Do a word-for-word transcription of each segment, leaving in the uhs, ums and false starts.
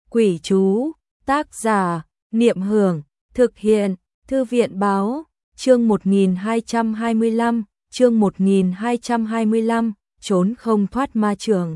Quỷ chú, tác giả, Niệm Hưởng, thực hiện, Thư viện báo, chương một nghìn hai trăm hai mươi lăm, chương một nghìn hai trăm hai mươi lăm, trốn không thoát ma trường.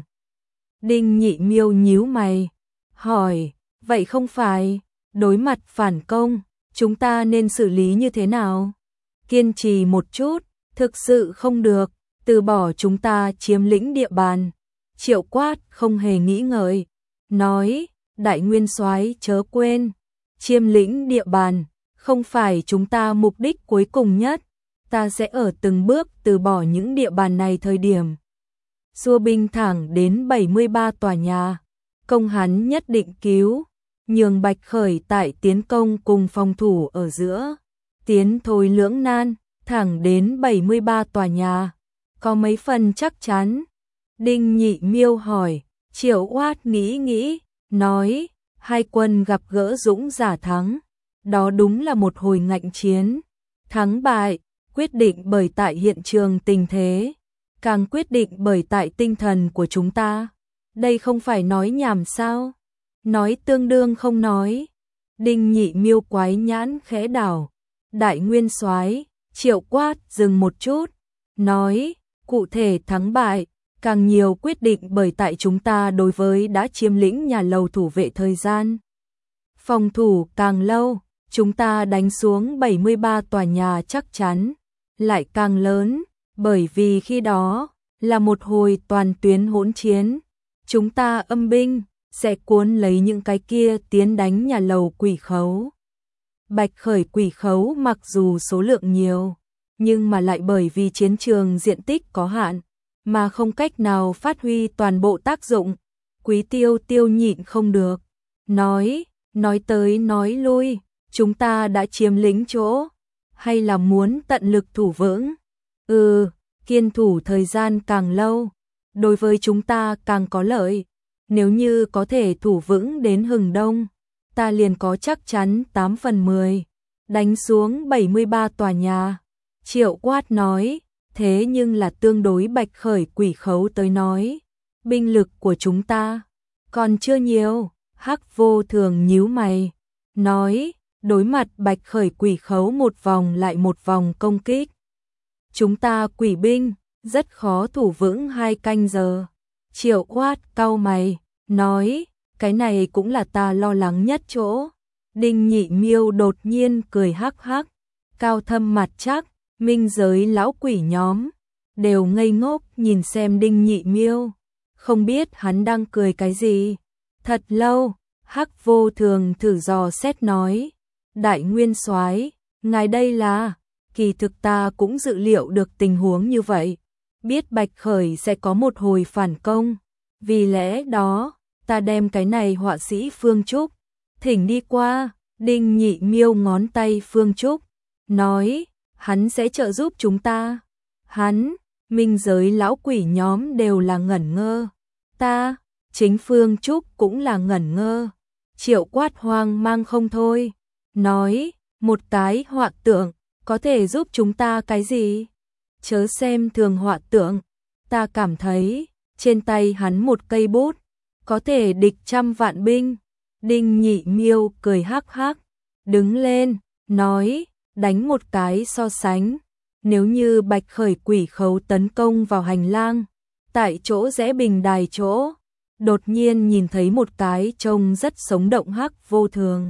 Đinh Nhị Miêu nhíu mày, hỏi, vậy không phải, đối mặt phản công, chúng ta nên xử lý như thế nào? Kiên trì một chút, thực sự không được, từ bỏ chúng ta chiếm lĩnh địa bàn. Triệu Quát không hề nghĩ ngợi, nói, Đại Nguyên Soái chớ quên, chiếm lĩnh địa bàn, không phải chúng ta mục đích cuối cùng nhất, ta sẽ ở từng bước từ bỏ những địa bàn này thời điểm. Xua binh thẳng đến bảy mươi ba tòa nhà, công hắn nhất định cứu, nhường Bạch Khởi tại tiến công cùng phòng thủ ở giữa, tiến thôi lưỡng nan, thẳng đến bảy mươi ba tòa nhà, có mấy phần chắc chắn. Đinh Nhị Miêu hỏi, Triệu Quát nghĩ nghĩ, nói, hai quân gặp gỡ dũng giả thắng, đó đúng là một hồi ngạnh chiến, thắng bại, quyết định bởi tại hiện trường tình thế, càng quyết định bởi tại tinh thần của chúng ta. Đây không phải nói nhảm sao? Nói tương đương không nói. Đinh Nhị Miêu quái nhãn khẽ đảo. Đại Nguyên Soái, Triệu Quát dừng một chút, nói, cụ thể thắng bại, càng nhiều quyết định bởi tại chúng ta đối với đã chiếm lĩnh nhà lầu thủ vệ thời gian. Phòng thủ càng lâu, chúng ta đánh xuống bảy mươi ba tòa nhà chắc chắn, lại càng lớn, bởi vì khi đó là một hồi toàn tuyến hỗn chiến. Chúng ta âm binh, sẽ cuốn lấy những cái kia tiến đánh nhà lầu quỷ khấu. Bạch Khởi quỷ khấu mặc dù số lượng nhiều, nhưng mà lại bởi vì chiến trường diện tích có hạn, mà không cách nào phát huy toàn bộ tác dụng. Quý Tiêu Tiêu nhịn không được, nói, nói tới nói lui, chúng ta đã chiếm lĩnh chỗ, hay là muốn tận lực thủ vững? Ừ, kiên thủ thời gian càng lâu, đối với chúng ta càng có lợi. Nếu như có thể thủ vững đến hừng đông, ta liền có chắc chắn tám phần mười, đánh xuống bảy mươi ba tòa nhà. Triệu Quát nói, thế nhưng là tương đối Bạch Khởi quỷ khấu tới nói, binh lực của chúng ta còn chưa nhiều. Hắc Vô Thường nhíu mày, nói, đối mặt Bạch Khởi quỷ khấu một vòng lại một vòng công kích, chúng ta quỷ binh rất khó thủ vững hai canh giờ. Triệu Quát cau mày, nói, cái này cũng là ta lo lắng nhất chỗ. Đinh Nhị Miêu đột nhiên cười hắc hắc, cao thâm mặt chắc, minh giới lão quỷ nhóm đều ngây ngốc nhìn xem Đinh Nhị Miêu, không biết hắn đang cười cái gì. Thật lâu, Hắc Vô Thường thử dò xét nói, Đại Nguyên Soái, ngài đây là, kỳ thực ta cũng dự liệu được tình huống như vậy, biết Bạch Khởi sẽ có một hồi phản công, vì lẽ đó, ta đem cái này họa sĩ Phương Trúc thỉnh đi qua. Đinh Nhị Miêu ngón tay Phương Trúc, nói, hắn sẽ trợ giúp chúng ta. Hắn, minh giới lão quỷ nhóm đều là ngẩn ngơ, ta, chính Phương Trúc cũng là ngẩn ngơ. Triệu Quát hoang mang không thôi, nói, một cái họa tượng có thể giúp chúng ta cái gì? Chớ xem thường họa tượng, ta cảm thấy trên tay hắn một cây bút có thể địch trăm vạn binh. Đinh Nhị Miêu cười hắc hắc, đứng lên, nói, đánh một cái so sánh. Nếu như Bạch Khởi quỷ khấu tấn công vào hành lang, tại chỗ rẽ bình đài chỗ, đột nhiên nhìn thấy một cái trông rất sống động Hắc Vô Thường,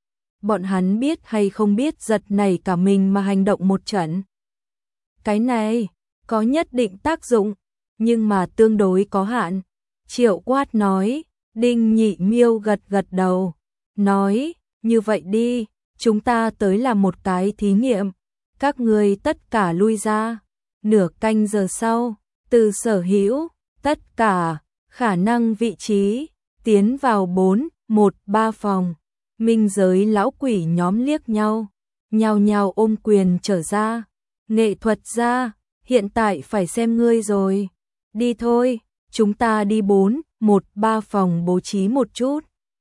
bọn hắn biết hay không biết giật nảy cả mình mà hành động một trận. Cái này có nhất định tác dụng, nhưng mà tương đối có hạn. Triệu Quát nói. Đinh Nhị Miêu gật gật đầu, nói, như vậy đi, chúng ta tới làm một cái thí nghiệm, các người tất cả lui ra. Nửa canh giờ sau, từ sở hữu, tất cả, khả năng vị trí, tiến vào bốn, một, ba phòng. Minh giới lão quỷ nhóm liếc nhau, nhao nhao ôm quyền trở ra. Nghệ thuật ra, hiện tại phải xem ngươi rồi. Đi thôi, chúng ta đi bốn, một, ba phòng bố trí một chút.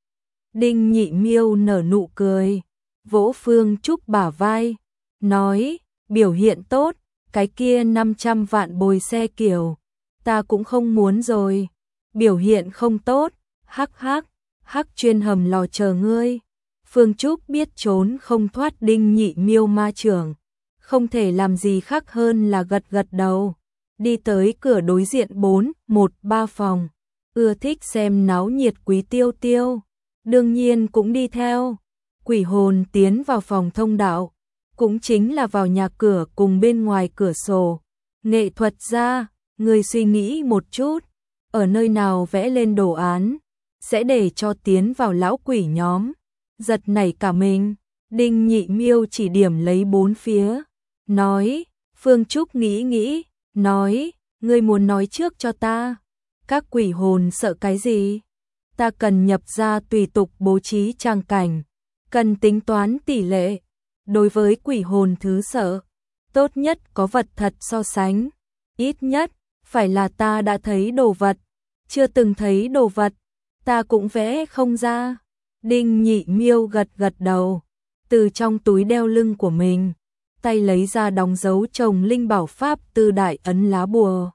Đinh Nhị Miêu nở nụ cười, vỗ Phương Trúc bả vai, nói, biểu hiện tốt, cái kia năm trăm vạn bồi xe kiểu, ta cũng không muốn rồi. Biểu hiện không tốt, hắc hắc, Hắc chuyên hầm lò chờ ngươi. Phương Trúc biết trốn không thoát Đinh Nhị Miêu ma trưởng, không thể làm gì khác hơn là gật gật đầu, đi tới cửa đối diện bốn một ba phòng, ưa thích xem náo nhiệt Quý Tiêu Tiêu, đương nhiên cũng đi theo. Quỷ hồn tiến vào phòng thông đạo, cũng chính là vào nhà cửa cùng bên ngoài cửa sổ. Nghệ thuật gia, người suy nghĩ một chút, ở nơi nào vẽ lên đồ án, sẽ để cho tiến vào lão quỷ nhóm. Giật nảy cả mình, Đinh Nhị Miêu chỉ điểm lấy bốn phía, nói, Phương Trúc nghĩ nghĩ, nói, ngươi muốn nói trước cho ta, các quỷ hồn sợ cái gì? Ta cần nhập ra tùy tục bố trí trang cảnh, cần tính toán tỷ lệ, đối với quỷ hồn thứ sợ, tốt nhất có vật thật so sánh, ít nhất, phải là ta đã thấy đồ vật, chưa từng thấy đồ vật, ta cũng vẽ không ra. Đinh Nhị Miêu gật gật đầu, từ trong túi đeo lưng của mình, tay lấy ra đóng dấu chồng linh bảo pháp tư đại ấn lá bùa.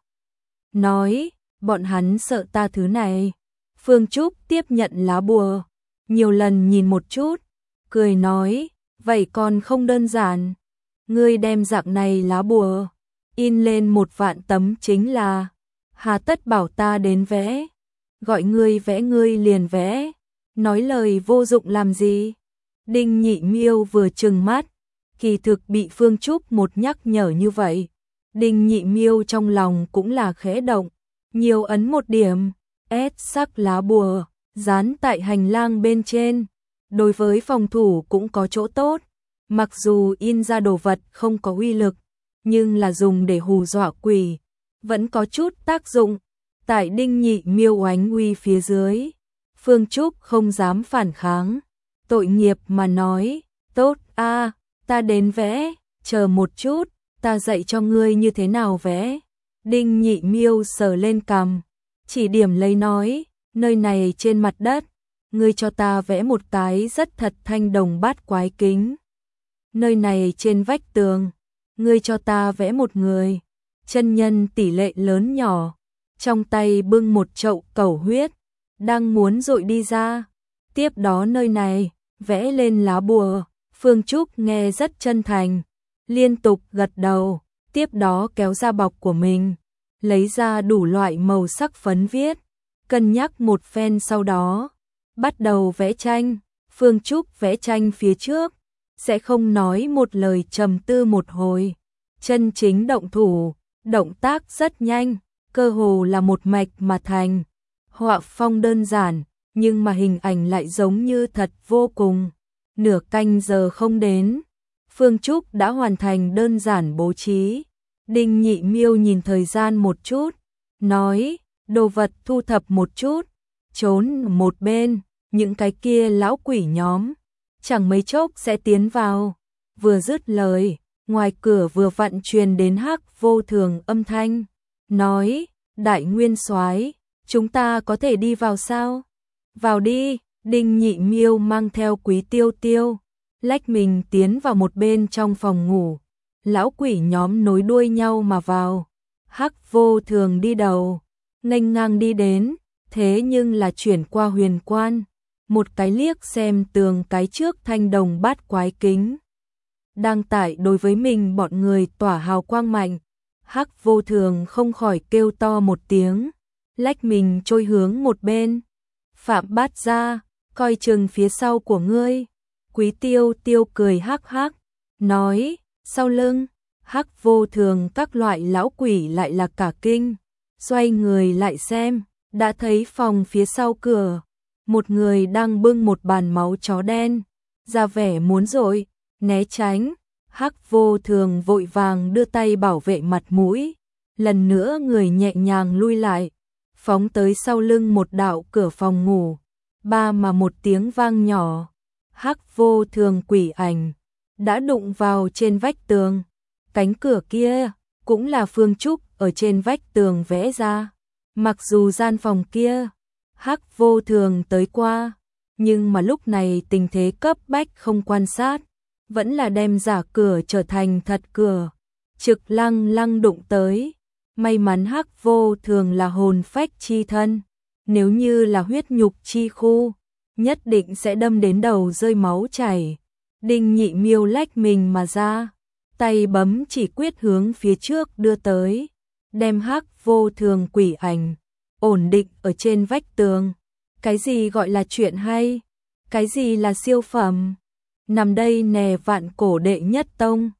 Nói, bọn hắn sợ ta thứ này. Phương Trúc tiếp nhận lá bùa, nhiều lần nhìn một chút, cười nói, vậy còn không đơn giản. Ngươi đem dạng này lá bùa, in lên một vạn tấm chính là, hà tất bảo ta đến vẽ, gọi ngươi vẽ ngươi liền vẽ. Nói lời vô dụng làm gì? Đinh Nhị Miêu vừa trừng mắt, kỳ thực bị Phương Trúc một nhắc nhở như vậy. Đinh Nhị Miêu trong lòng cũng là khẽ động, nhiều ấn một điểm, ép sắc lá bùa, dán tại hành lang bên trên. Đối với phòng thủ cũng có chỗ tốt, mặc dù in ra đồ vật không có uy lực, nhưng là dùng để hù dọa quỷ, vẫn có chút tác dụng. Tại Đinh Nhị Miêu oánh uy phía dưới, Phương Trúc không dám phản kháng, tội nghiệp mà nói, tốt a, ta đến vẽ, chờ một chút, ta dạy cho ngươi như thế nào vẽ. Đinh Nhị Miêu sờ lên cằm, chỉ điểm lấy nói, nơi này trên mặt đất, ngươi cho ta vẽ một cái rất thật thanh đồng bát quái kính. Nơi này trên vách tường, ngươi cho ta vẽ một người, chân nhân tỷ lệ lớn nhỏ, trong tay bưng một chậu cẩu huyết, đang muốn dội đi ra. Tiếp đó nơi này, vẽ lên lá bùa. Phương Trúc nghe rất chân thành, liên tục gật đầu, tiếp đó kéo ra bọc của mình, lấy ra đủ loại màu sắc phấn viết, cân nhắc một phen sau đó, bắt đầu vẽ tranh. Phương Trúc vẽ tranh phía trước, sẽ không nói một lời trầm tư một hồi, chân chính động thủ, động tác rất nhanh, cơ hồ là một mạch mà thành. Họa phong đơn giản, nhưng mà hình ảnh lại giống như thật vô cùng. Nửa canh giờ không đến, Phương Trúc đã hoàn thành đơn giản bố trí. Đinh Nhị Miêu nhìn thời gian một chút, nói, đồ vật thu thập một chút, trốn một bên, những cái kia lão quỷ nhóm, chẳng mấy chốc sẽ tiến vào. Vừa dứt lời, ngoài cửa vừa vặn truyền đến Hắc Vô Thường âm thanh, nói, Đại Nguyên Soái, chúng ta có thể đi vào sao? Vào đi. Đinh Nhị Miêu mang theo Quý Tiêu Tiêu, lách mình tiến vào một bên trong phòng ngủ. Lão quỷ nhóm nối đuôi nhau mà vào. Hắc Vô Thường đi đầu, nghênh ngang đi đến, thế nhưng là chuyển qua huyền quan, một cái liếc xem tường cái trước thanh đồng bát quái kính. Đang tại đối với mình bọn người tỏa hào quang mạnh, Hắc Vô Thường không khỏi kêu to một tiếng, lách mình trôi hướng một bên. Phạm Bát Gia, coi chừng phía sau của ngươi. Quý Tiêu Tiêu cười hắc hắc, nói, sau lưng. Hắc Vô Thường các loại lão quỷ lại là cả kinh, xoay người lại xem, đã thấy phòng phía sau cửa, một người đang bưng một bàn máu chó đen, ra vẻ muốn dội, né tránh. Hắc Vô Thường vội vàng đưa tay bảo vệ mặt mũi, lần nữa người nhẹ nhàng lui lại, phóng tới sau lưng một đạo cửa phòng ngủ. Ba mà một tiếng vang nhỏ, Hắc Vô Thường quỷ ảnh đã đụng vào trên vách tường. Cánh cửa kia cũng là Phương Trúc ở trên vách tường vẽ ra. Mặc dù gian phòng kia Hắc Vô Thường tới qua, nhưng mà lúc này tình thế cấp bách không quan sát, vẫn là đem giả cửa trở thành thật cửa, trực lăng lăng đụng tới. May mắn Hắc Vô Thường là hồn phách chi thân, nếu như là huyết nhục chi khu, nhất định sẽ đâm đến đầu rơi máu chảy. Đinh Nhị Miêu lách mình mà ra, tay bấm chỉ quyết hướng phía trước đưa tới, đem Hắc Vô Thường quỷ ảnh ổn định ở trên vách tường. Cái gì gọi là chuyện hay? Cái gì là siêu phẩm? Nằm đây nè, vạn cổ đệ nhất tông,